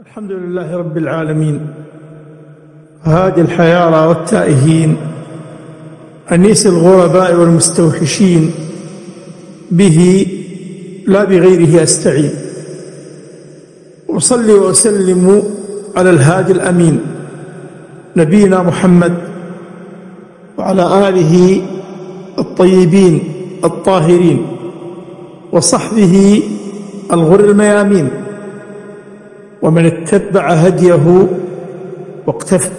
الحمد لله رب العالمين، هادي الحيارى والتائهين، أنيس الغرباء والمستوحشين، به لا بغيره أستعين. وصلي وأسلم على الهادي الأمين نبينا محمد وعلى آله الطيبين الطاهرين وصحبه الغر الميامين ومن اتبع هديه واقتفاه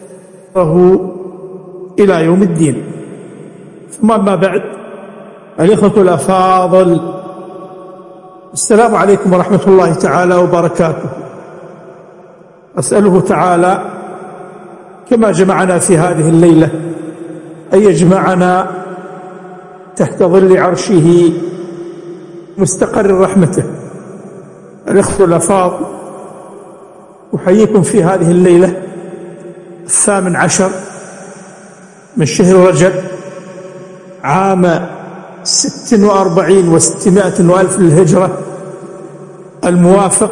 إلى يوم الدين. ثم أما بعد، الإخوة الأفاضل، السلام عليكم ورحمة الله تعالى وبركاته. أسأله تعالى كما جمعنا في هذه الليلة أن يجمعنا تحت ظل عرشه مستقر رحمته. الإخوة الأفاضل، أحييكم في هذه الليلة 18 من شهر رجب عام 46 و600 وألف للهجرة، الموافق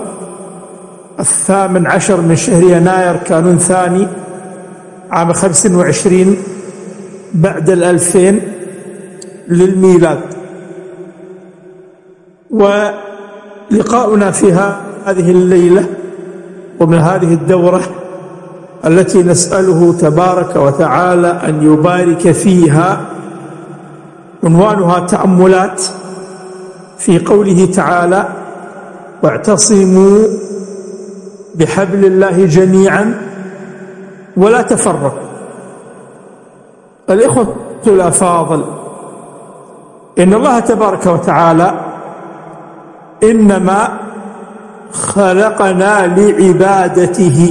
18 من شهر يناير كانون ثاني عام 25 بعد 2000 للميلاد. ولقاؤنا في هذه الليلة ومن هذه الدورة التي نسأله تبارك وتعالى أن يبارك فيها عنوانها تأملات في قوله تعالى: واعتصموا بحبل الله جميعا ولا تفرقوا. الإخوة الأفاضل، إن الله تبارك وتعالى إنما خلقنا لعبادته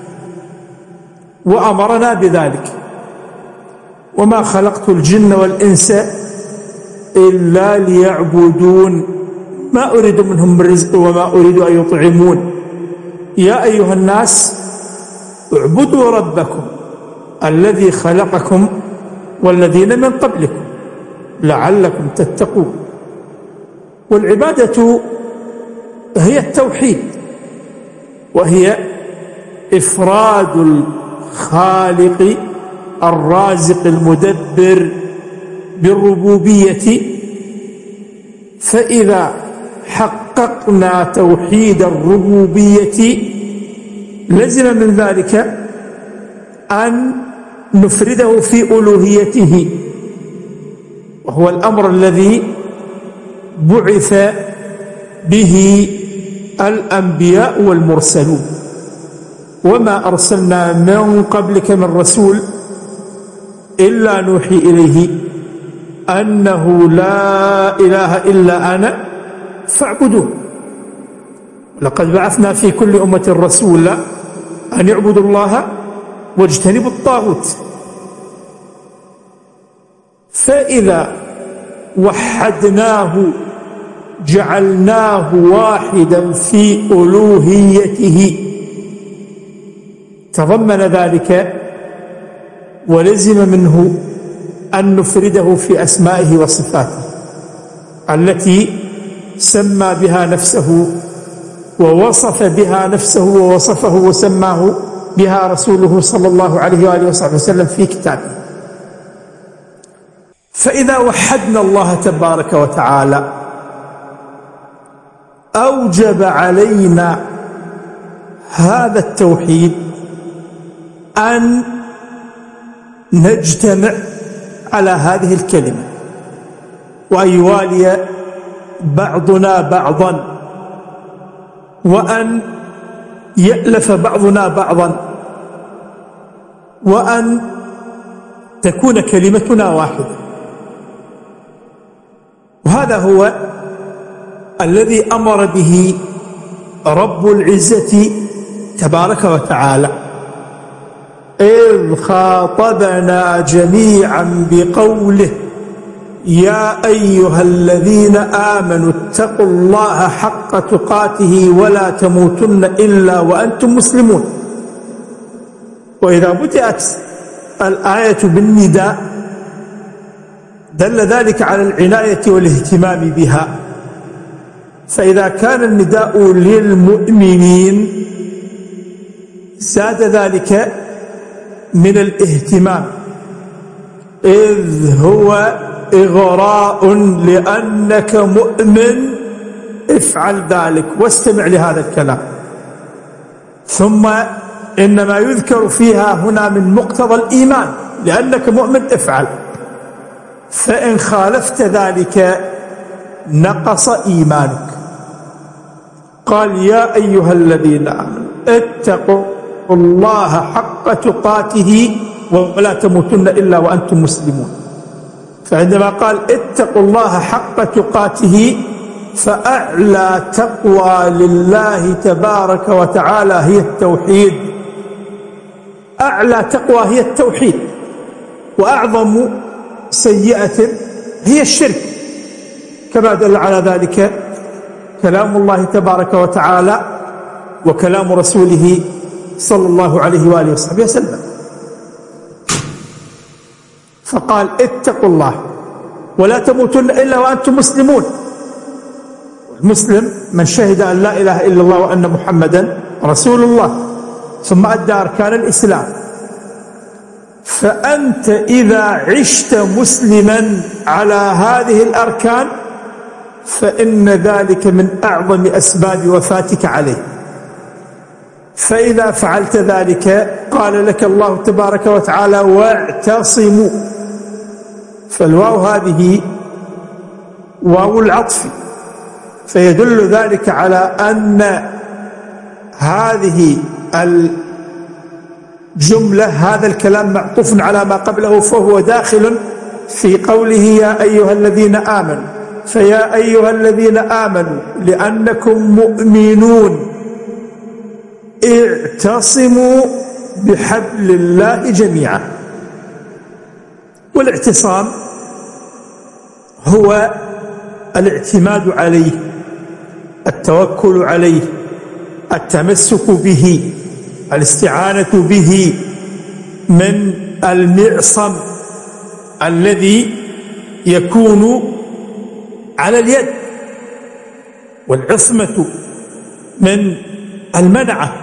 وأمرنا بذلك، وما خلقت الجن والإنس إلا ليعبدون ما أريد منهم من رزق وما أريد أن يطعمون. يا أيها الناس اعبدوا ربكم الذي خلقكم والذين من قبلكم لعلكم تتقون. والعبادة هي التوحيد، وهي إفراد الخالق الرازق المدبر بالربوبية. فإذا حققنا توحيد الربوبية لزم من ذلك أن نفرده في ألوهيته، وهو الأمر الذي بعث به الأنبياء والمرسلون. وما أرسلنا من قبلك من رسول إلا نوحي إليه أنه لا إله إلا أنا فاعبدوه. لقد بعثنا في كل أمة رسولا أن يعبدوا الله واجتنبوا الطاغوت. فإذا وحدناه جعلناه واحدا في ألوهيته تضمن ذلك ولزم منه أن نفرده في أسمائه وصفاته التي سمى بها نفسه ووصف بها نفسه ووصفه وسماه بها رسوله صلى الله عليه وآله وصحبه وسلم في كتابه. فإذا وحدنا الله تبارك وتعالى أوجب علينا هذا التوحيد أن نجتمع على هذه الكلمة، وأن يوالي بعضنا بعضا، وأن يألف بعضنا بعضا، وأن تكون كلمتنا واحدة. وهذا هو الذي أمر به رب العزة تبارك وتعالى إذ خاطبنا جميعا بقوله: يا أيها الذين آمنوا اتقوا الله حق تقاته ولا تموتن إلا وأنتم مسلمون. وإذا بدأت الآية بالنداء دل ذلك على العناية والاهتمام بها. فإذا كان النداء للمؤمنين زاد ذلك من الاهتمام، إذ هو إغراء لأنك مؤمن، افعل ذلك واستمع لهذا الكلام. ثم إنما يذكر فيها هنا من مقتضى الإيمان، لأنك مؤمن افعل، فإن خالفت ذلك نقص إيمانك. قال يا أيها الذين آمنوا اتقوا الله حق تقاته ولا تموتن إلا وأنتم مسلمون. فعندما قال اتقوا الله حق تقاته، فأعلى تقوى لله تبارك وتعالى هي التوحيد. أعلى تقوى هي التوحيد، وأعظم سيئة هي الشرك، كما دل على ذلك كلام الله تبارك وتعالى وكلام رسوله صلى الله عليه وآله وصحبه وسلم. فقال اتقوا الله ولا تموتن إلا وأنتم مسلمون. المسلم من شهد أن لا إله إلا الله وأن محمدا رسول الله، ثم أدى أركان الإسلام. فأنت إذا عشت مسلما على هذه الأركان فإن ذلك من أعظم أسباب وفاتك عليه. فإذا فعلت ذلك قال لك الله تبارك وتعالى واعتصموا، فالواو هذه واو العطف، فيدل ذلك على أن هذه الجملة هذا الكلام معطوف على ما قبله، فهو داخل في قوله يا أيها الذين آمنوا. فيا أيها الذين آمنوا لأنكم مؤمنون اعتصموا بحبل الله جميعا. والاعتصام هو الاعتماد عليه، التوكل عليه، التمسك به، الاستعانة به، من المعصم الذي يكون على اليد، والعصمة من المنعة.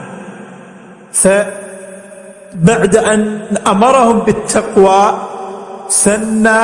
فبعد أن أمرهم بالتقوى سنى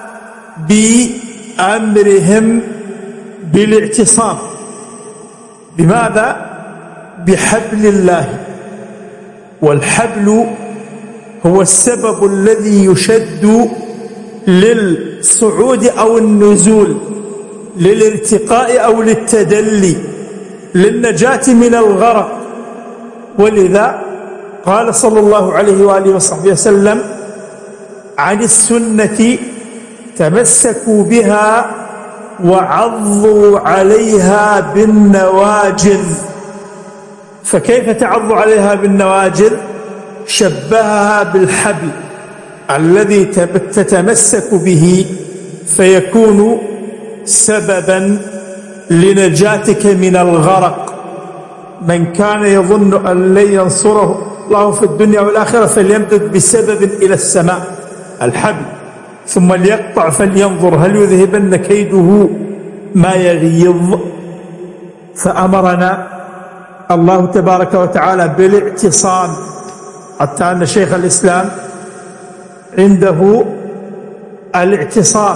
بأمرهم بالاعتصام. بماذا؟ بحبل الله. والحبل هو السبب الذي يشد للصعود أو النزول، للارتقاء أو للتدلي، للنجاة من الغرق. ولذا قال صلى الله عليه وآله وصحبه وسلم عن السنة تمسكوا بها وعضوا عليها بالنواجذ. فكيف تعض عليها بالنواجذ؟ شبهها بالحبل الذي تتمسك به فيكون سببا لنجاتك من الغرق. من كان يظن أن لن ينصره الله في الدنيا والآخرة فليمدد بسبب إلى السماء، الحبل، ثم ليقطع فلينظر هل يذهبن كيده ما يغيظ. فأمرنا الله تبارك وتعالى بالاعتصام، حتى أن شيخ الإسلام عنده الاعتصام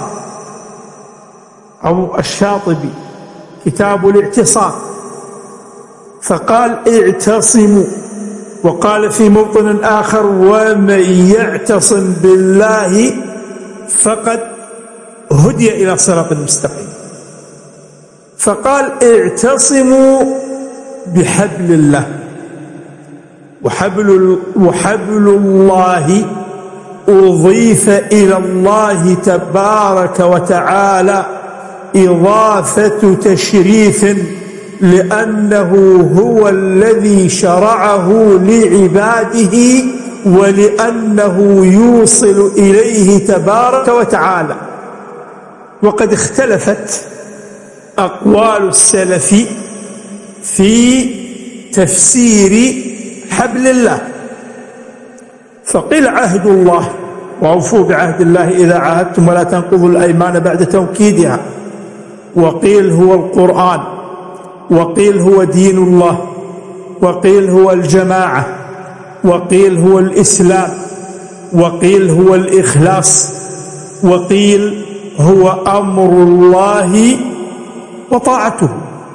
أو الشاطبي كتاب الاعتصام، فقال اعتصموا. وقال في موطن آخر ومن يعتصم بالله فقد هدي إلى صراط المستقيم. فقال اعتصموا بحبل الله. وحبل الله أضيف إلى الله تبارك وتعالى إضافة تشريف، لأنه هو الذي شرعه لعباده، ولأنه يوصل إليه تبارك وتعالى. وقد اختلفت أقوال السلف في تفسير حبل الله. فقيل عهد الله، وأوفوا بعهد الله إذا عاهدتم ولا تنقضوا الأيمان بعد توكيدها. وقيل هو القرآن، وقيل هو دين الله، وقيل هو الجماعة، وقيل هو الإسلام، وقيل هو الإخلاص، وقيل هو أمر الله وطاعته.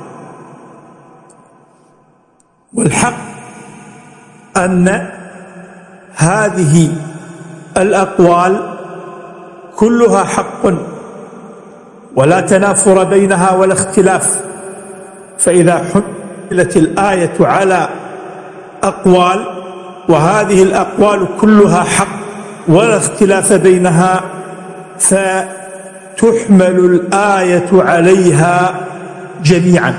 والحق أن هذه الأقوال كلها حق ولا تنافر بينها ولا اختلاف. فإذا حملت الآية على أقوال وهذه الأقوال كلها حق ولا اختلاف بينها، فتحمل الآية عليها جميعا.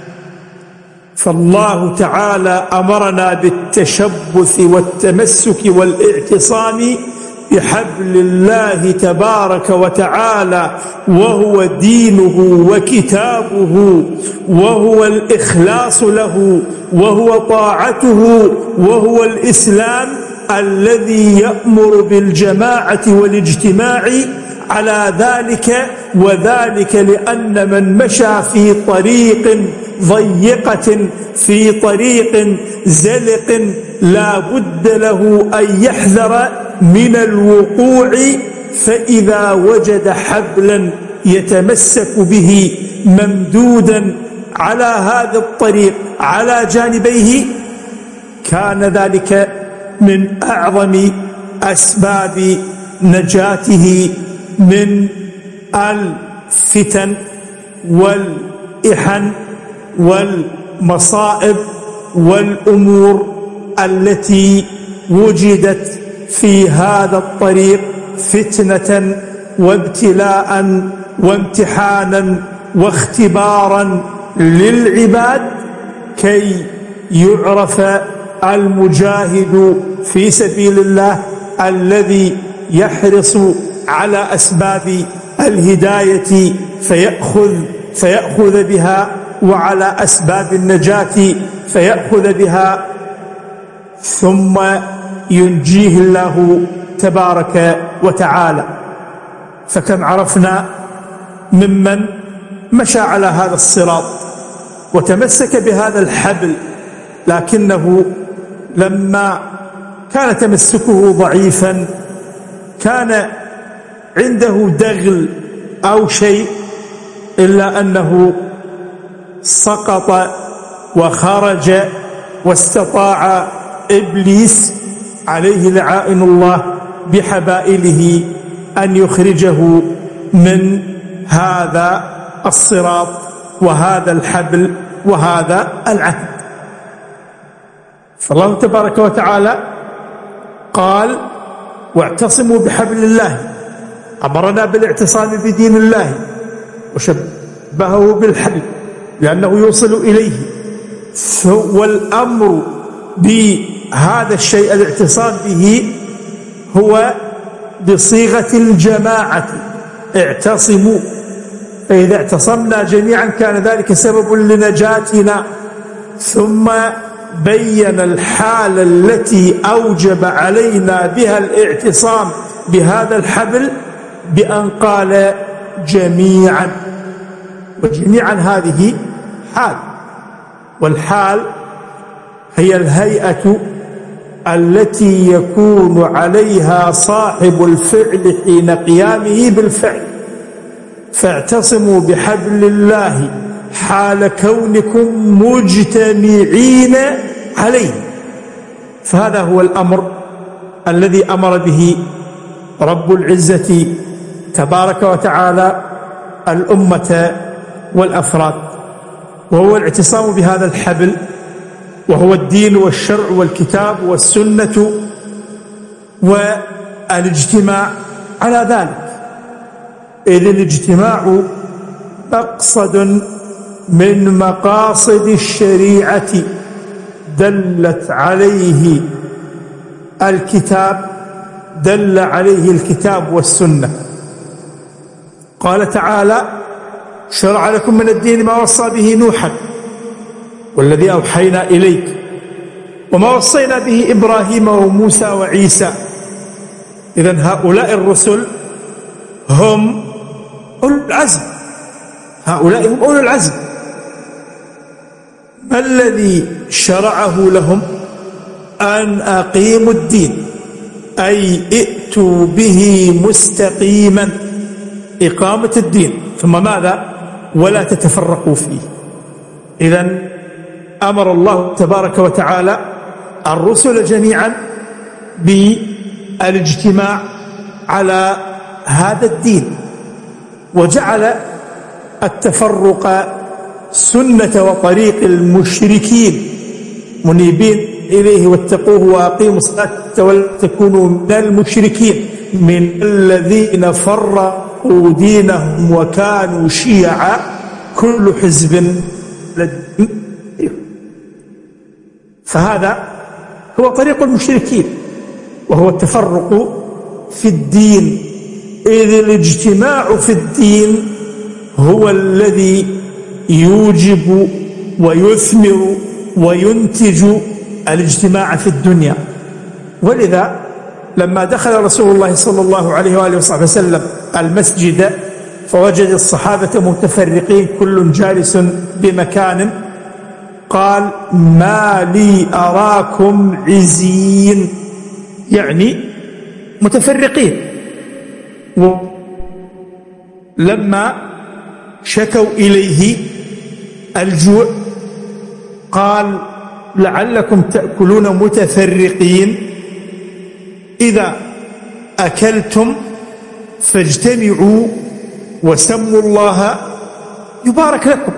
فالله تعالى أمرنا بالتشبث والتمسك والاعتصام بحبل الله تبارك وتعالى، وهو دينه وكتابه، وهو الإخلاص له، وهو طاعته، وهو الإسلام الذي يأمر بالجماعة والاجتماع على ذلك. وذلك لأن من مشى في طريق ضيقة، في طريق زلق، لا بد له أن يحذر من الوقوع، فإذا وجد حبلا يتمسك به ممدودا على هذا الطريق على جانبيه، كان ذلك من أعظم أسباب نجاته من الفتن والإحن والمصائب والأمور التي وجدت في هذا الطريق فتنة وابتلاء وامتحانا واختبارا للعباد، كي يعرف المجاهد في سبيل الله الذي يحرص على أسباب الهداية فيأخذ بها، وعلى أسباب النجاة فيأخذ بها، ثم ينجيه الله تبارك وتعالى. فكم عرفنا ممن مشى على هذا الصراط وتمسك بهذا الحبل، لكنه لما كان تمسكه ضعيفا، كان عنده دغل أو شيء، إلا أنه سقط وخرج، واستطاع إبليس عليه لعائن الله بحبائله أن يخرجه من هذا الصراط وهذا الحبل وهذا العهد. فالله تبارك وتعالى قال: واعتصموا بحبل الله، أمرنا بالاعتصام بدين الله، وشبهه بالحبل لأنه يوصل إليه. والأمر بهذا الشيء الاعتصام به هو بصيغة الجماعة: اعتصموا. فإذا اعتصمنا جميعا كان ذلك سبب لنجاتنا. ثم بين الحال التي أوجب علينا بها الاعتصام بهذا الحبل بأن قال: جميعا. وجميعا هذه حال، والحال هي الهيئة التي يكون عليها صاحب الفعل حين قيامه بالفعل. فاعتصموا بحبل الله حال كونكم مجتمعين عليه. فهذا هو الأمر الذي أمر به رب العزة تبارك وتعالى الأمة والأفراد، وهو الاعتصام بهذا الحبل، وهو الدين والشرع والكتاب والسنة، والاجتماع على ذلك. إذ الاجتماع مقصد من مقاصد الشريعة دل عليه الكتاب والسنة. قال تعالى: شرع لكم من الدين ما وصى به نوحا والذي أوحينا إليك وما وصينا به إبراهيم وموسى وعيسى. إذن هؤلاء الرسل هم أولو العزم، هؤلاء هم أولو العزم. ما الذي شرعه لهم؟ أن أقيموا الدين، أي ائتوا به مستقيما، إقامة الدين. ثم ماذا؟ ولا تتفرقوا فيه. إذن أمر الله تبارك وتعالى الرسل جميعا بالاجتماع على هذا الدين، وجعل التفرق سنة وطريق المشركين منيبين إليه واتقوه وأقيموا الصلاة ولا تكونوا من المشركين، من الذين فرقوا دينهم وكانوا شيعا كل حزب لديهم. فهذا هو طريق المشركين، وهو التفرق في الدين، إذ الاجتماع في الدين هو الذي يوجب ويثمر وينتج الاجتماع في الدنيا. ولذا لما دخل رسول الله صلى الله عليه وآله وصحبه وسلم المسجد فوجد الصحابة متفرقين كل جالس بمكان، قال: ما لي أراكم عزين، يعني متفرقين. ولما شكوا إليه الجوع قال: لعلكم تأكلون متفرقين، إذا أكلتم فاجتمعوا وسموا الله يبارك لكم.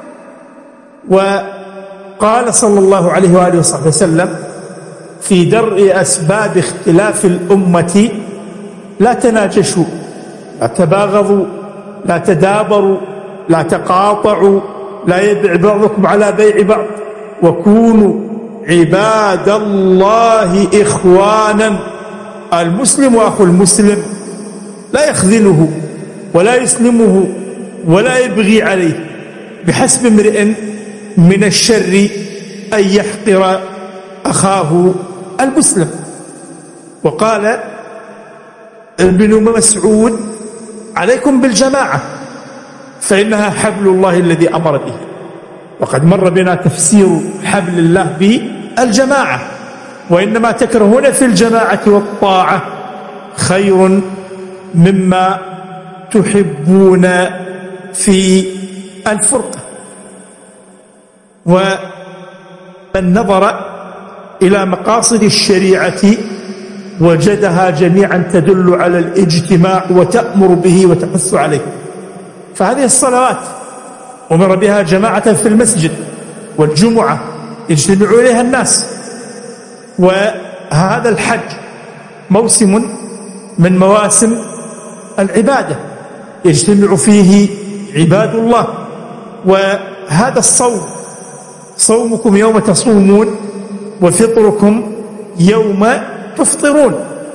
وقال صلى الله عليه وآله وصحبه وسلم في درء أسباب اختلاف الأمة: لا تناجشوا، لا تباغضوا، لا تدابروا، لا تقاطعوا، لا يبيع بعضكم على بيع بعض، وكونوا عباد الله إخوانا. المسلم أخو المسلم لا يخذله ولا يسلمه ولا يبغي عليه، بحسب امرئ من الشر أن يحقر أخاه المسلم. وقال ابن مسعود: عليكم بالجماعة فإنها حبل الله الذي أمر به. وقد مر بنا تفسير حبل الله بالجماعة، وإنما تكرهون في الجماعة والطاعة خير مما تحبون في الفرقة. ومن نظر إلى مقاصد الشريعة وجدها جميعا تدل على الاجتماع وتأمر به وتحث عليه. فهذه الصلوات أمر بها جماعة في المسجد، والجمعة يجتمع إليها الناس، وهذا الحج موسم من مواسم العبادة يجتمع فيه عباد الله. وهذا الصوم، صومكم يوم تصومون وفطركم يوم تفطرون.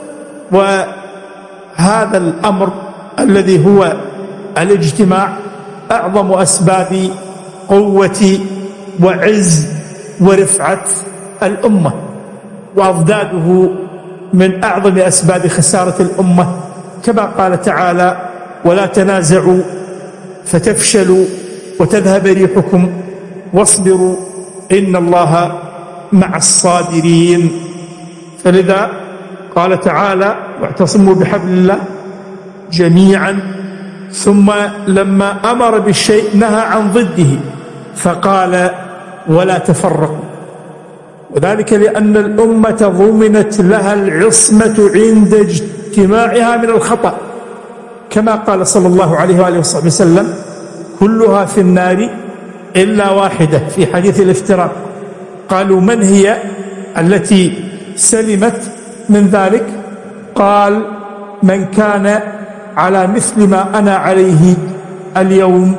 وهذا الأمر الذي هو الاجتماع أعظم أسباب قوة وعز ورفعة الأمة، وأضداده من أعظم أسباب خسارة الأمة، كما قال تعالى: ولا تنازعوا فتفشلوا وتذهب ريحكم واصبروا إن الله مع الصابرين. فلذا قال تعالى: واعتصموا بحبل الله جميعا. ثم لما أمر بالشيء نهى عن ضده فقال: ولا تفرقوا. وذلك لأن الأمة ضمنت لها العصمة عند اجتماعها من الخطأ، كما قال صلى الله عليه وآله وصحبه وسلم: كلها في النار إلا واحدة، في حديث الافتراق. قالوا: من هي التي سلمت من ذلك؟ قال: من كان على مثل ما أنا عليه اليوم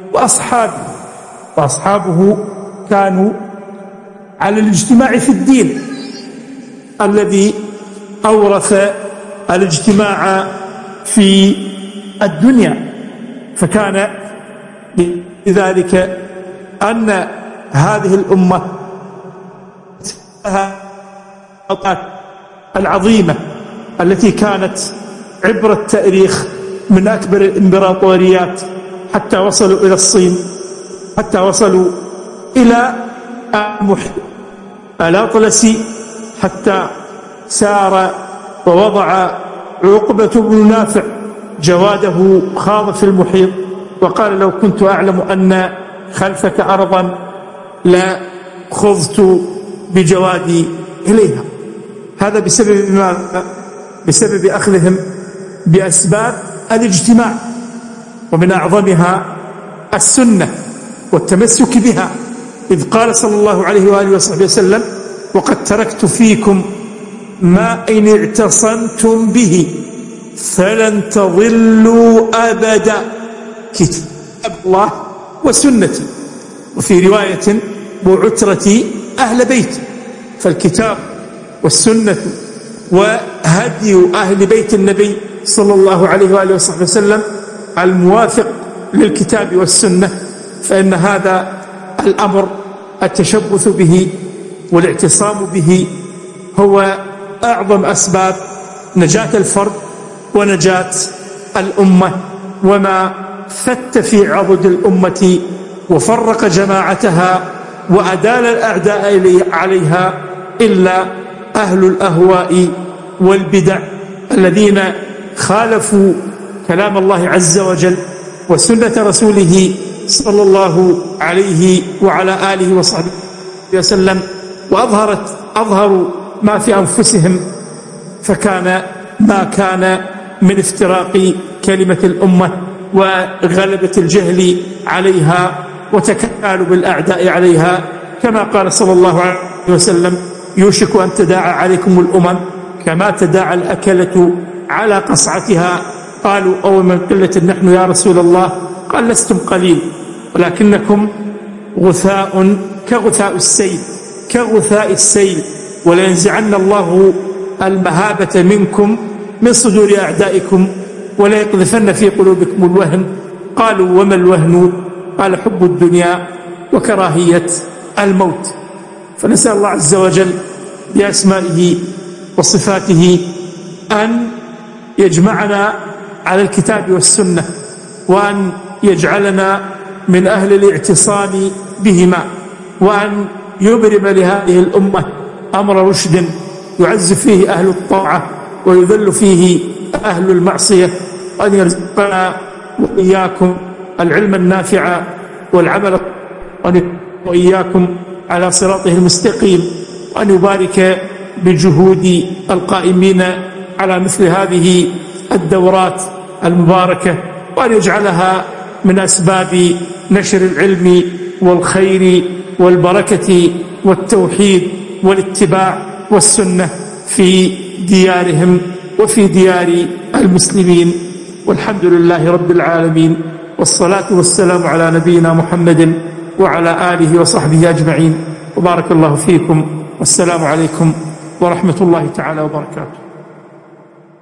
وأصحابه كانوا على الاجتماع في الدين الذي أورث الاجتماع في الدنيا. فكان لذلك أن هذه الأمة العظيمة التي كانت عبر التاريخ من أكبر الإمبراطوريات، حتى وصلوا إلى الصين، حتى وصلوا إلى الأطلسي، حتى سار ووضع عقبة بن نافع جواده خاض في المحيط وقال لو كنت أعلم أن خلفك أرضا لخضت بجوادي إليها. هذا بسبب أخذهم بأسباب الاجتماع، ومن أعظمها السنة والتمسك بها، إذ قال صلى الله عليه وآله وصحبه وسلم: وقد تركت فيكم ما إن اعتصمتم به فلن تضلوا أبدا، كتاب الله وسنتي. وفي رواية: وعترتي أهل بيتي. فالكتاب والسنة وهدي أهل بيت النبي صلى الله عليه وآله وصحبه وسلم الموافق للكتاب والسنة، فإن هذا الأمر التشبث به والاعتصام به هو أعظم أسباب نجاة الفرد ونجاة الأمة، وما فت في عضد الأمة وفرق جماعتها وأدال الأعداء عليها إلا أهل الأهواء والبدع الذين خالفوا كلام الله عز وجل وسنة رسوله صلى الله عليه وعلى آله وصحبه وسلم، وأظهروا ما في أنفسهم، فكان ما كان من افتراق كلمة الأمة وغلبة الجهل عليها وتكالب الأعداء عليها، كما قال صلى الله عليه وسلم: يوشك أن تداعى عليكم الأمم كما تداعى الأكلة على قصعتها. قالوا: أو من قلة نحن يا رسول الله؟ قال: لستم قليل ولكنكم غثاء كغثاء السيل ولينزعن الله المهابة منكم من صدور أعدائكم ولا يقذفن في قلوبكم الوهن. قالوا: وما الوهن؟ قال: حب الدنيا وكراهية الموت. فنسأل الله عز وجل بأسمائه وصفاته أن يجمعنا على الكتاب والسنة، وأن يجعلنا من أهل الاعتصام بهما، وأن يبرم لهذه الأمة أمر رشد يعز فيه أهل الطاعة ويذل فيه أهل المعصية، وأن يرزقنا وإياكم العلم النافع والعمل، وإياكم على صراطه المستقيم، وأن يبارك بجهود القائمين على مثل هذه الدورات المباركة، وأن يجعلها من أسباب نشر العلم والخير والبركة والتوحيد والاتباع والسنة في ديارهم وفي ديار المسلمين. والحمد لله رب العالمين، والصلاة والسلام على نبينا محمد وعلى آله وصحبه أجمعين، وبارك الله فيكم، والسلام عليكم ورحمة الله تعالى وبركاته.